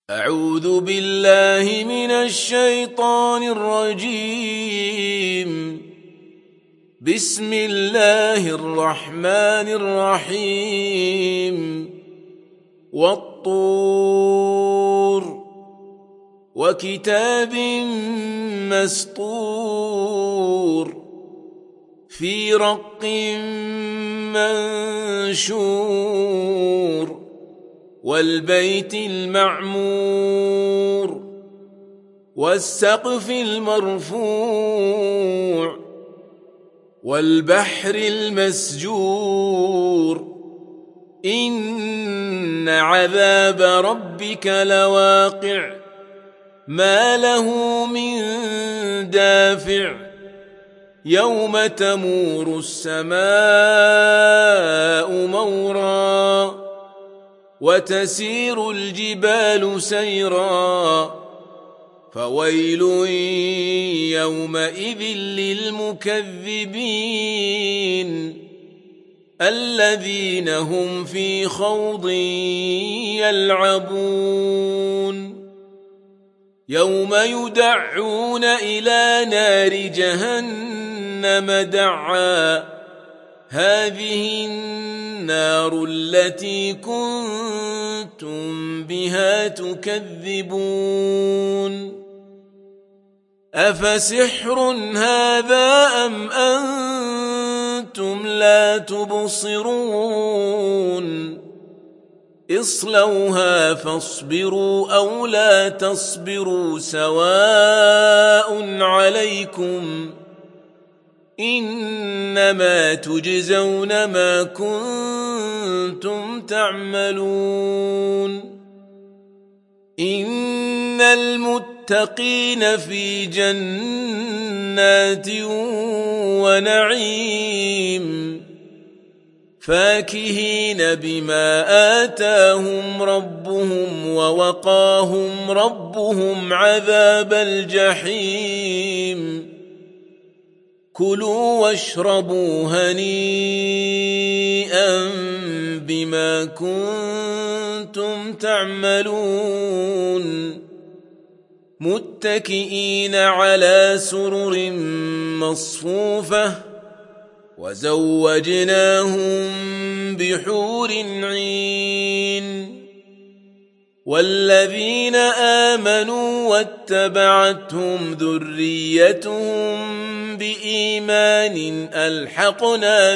أعوذ بالله من الشيطان الرجيم. بسم الله الرحمن الرحيم. والطور وكتاب مسطور في رق منشور والبيت المعمور والسقف المرفوع والبحر المسجور إن عذاب ربك لواقع ما له من دافع يوم تمور السماء مورا وتسير الجبال سيرا فويل يومئذ للمكذبين الذين هم في خوض يلعبون يوم يدعون إلى نار جهنم دعا هذه النار التي كنتم بها تكذبون أفسحر هذا أم أنتم لا تبصرون اصلوها فاصبروا أو لا تصبروا سواء عليكم إنما تجزون ما كنتم تعملون إن المتقين في جنات ونعيم فاكهين بما آتاهم ربهم ووقاهم ربهم عذاب الجحيم كلوا واشربوا هنيئا بما كنتم تعملون متكئين على سرر مصفوفة وزوجناهم بحور عين والذين آمنوا واتبعتهم ذريتهم بإيمان ألحقنا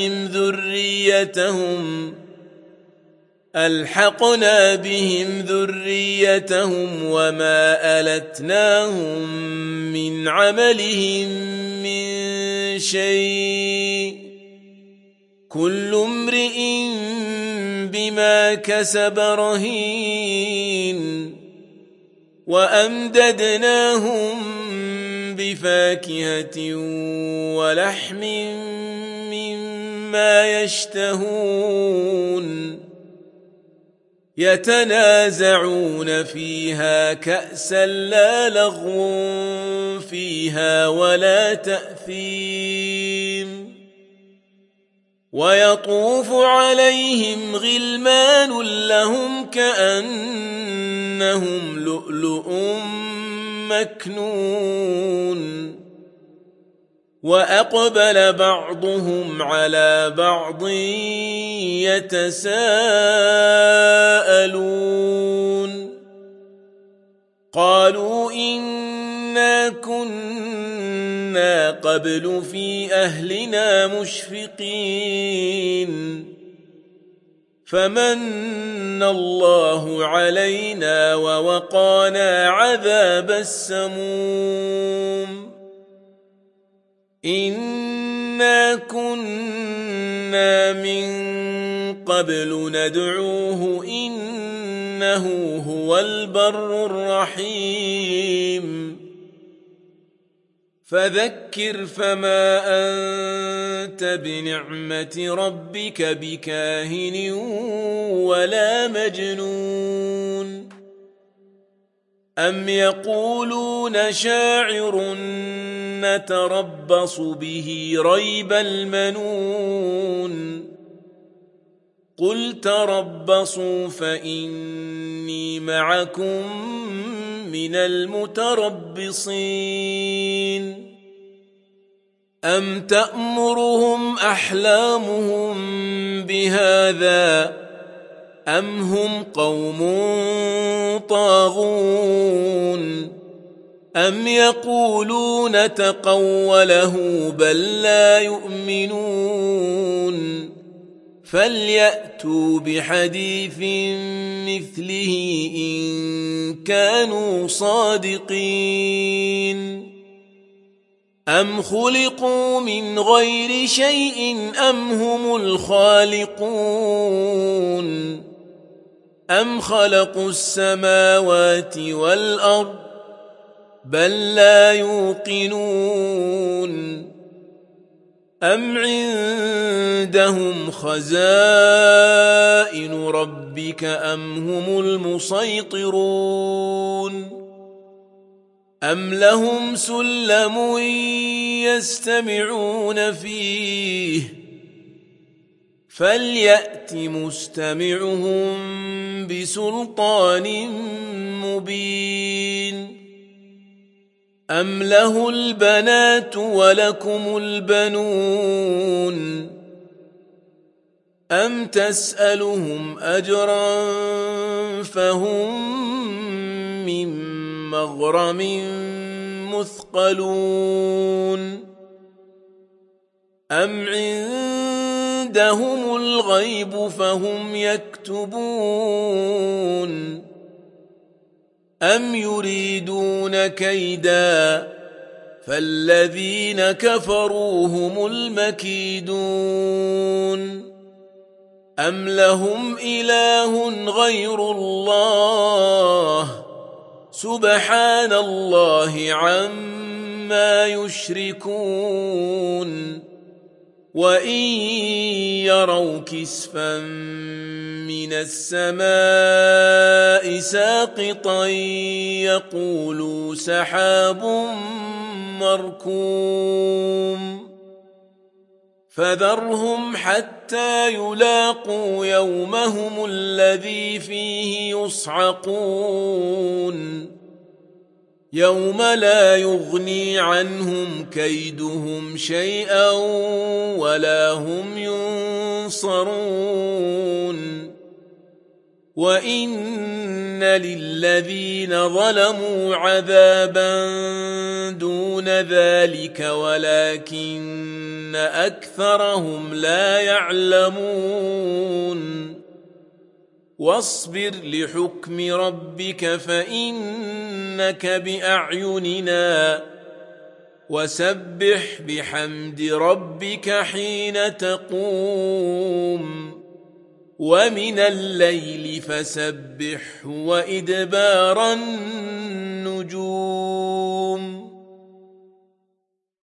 بهم ذريتهم وما ألتناهم من عملهم من شيء كل امرئ بما كسب رهين وأمددناهم بفاكهة ولحم مما يشتهون يتنازعون فيها كأسا لا لغو فيها ولا تأثيم ويطوف عليهم غلمان لهم كأنهم لؤلؤ مكنون وأقبل بعضهم على بعض يتساءلون قالوا إنا كنا قبل في أهلنا مشفقين فمن الله علينا ووقانا عذاب السموم إنا كنا من قبل ندعوه إنه هو البر الرحيم فذكر فما أنت بنعمة ربك بكاهن ولا مجنون أم يقولون شاعر نتربص به ريب المنون قل تربصوا فإني معكم من المتربصين أم تأمرهم أحلامهم بهذا أم هم قوم طاغون أم يقولون تقوله بل لا يؤمنون فليأتوا بحديث مثله إن كانوا صادقين أم خلقوا من غير شيء أم هم الخالقون أم خلقوا السماوات والأرض بل لا يوقنون أم عندهم خزائن ربك أم هم المسيطرون أم لهم سلم يستمعون فيه فليأت مستمعهم بسلطان مبين أم له البنات ولكم البنون أم تسألهم أجرا فهم من مغرم مثقلون أم عندهم الغيب فهم يكتبون أم يريدون كيدا فالذين كفروا هم المكيدون أم لهم إله غير الله سبحان الله عما يشركون وإن يروا كسفا من السماء ساقطا يقولوا سحاب مركوم فذرهم حتى يلاقوا يومهم الذي فيه يصعقون يوم لا يغني عنهم كيدهم شيئا ولا هم ينصرون وإن للذين ظلموا عذابا دون ذلك ولكن أكثرهم لا يعلمون واصبر لحكم ربك فإنك بأعيننا وسبح بحمد ربك حين تقوم ومن الليل فسبحه وإدبار النجوم